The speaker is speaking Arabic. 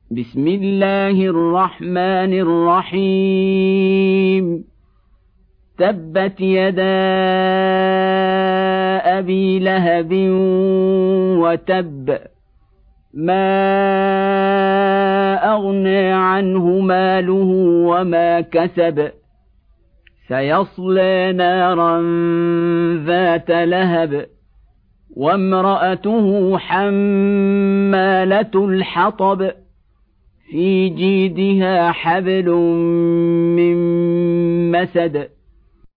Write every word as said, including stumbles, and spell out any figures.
بسم الله الرحمن الرحيم تبت يدا أبي لهب وتب ما أغنى عنه ماله وما كسب سيصلى نارا ذات لهب وامرأته حمالة الحطب في جيدها حبل من مسد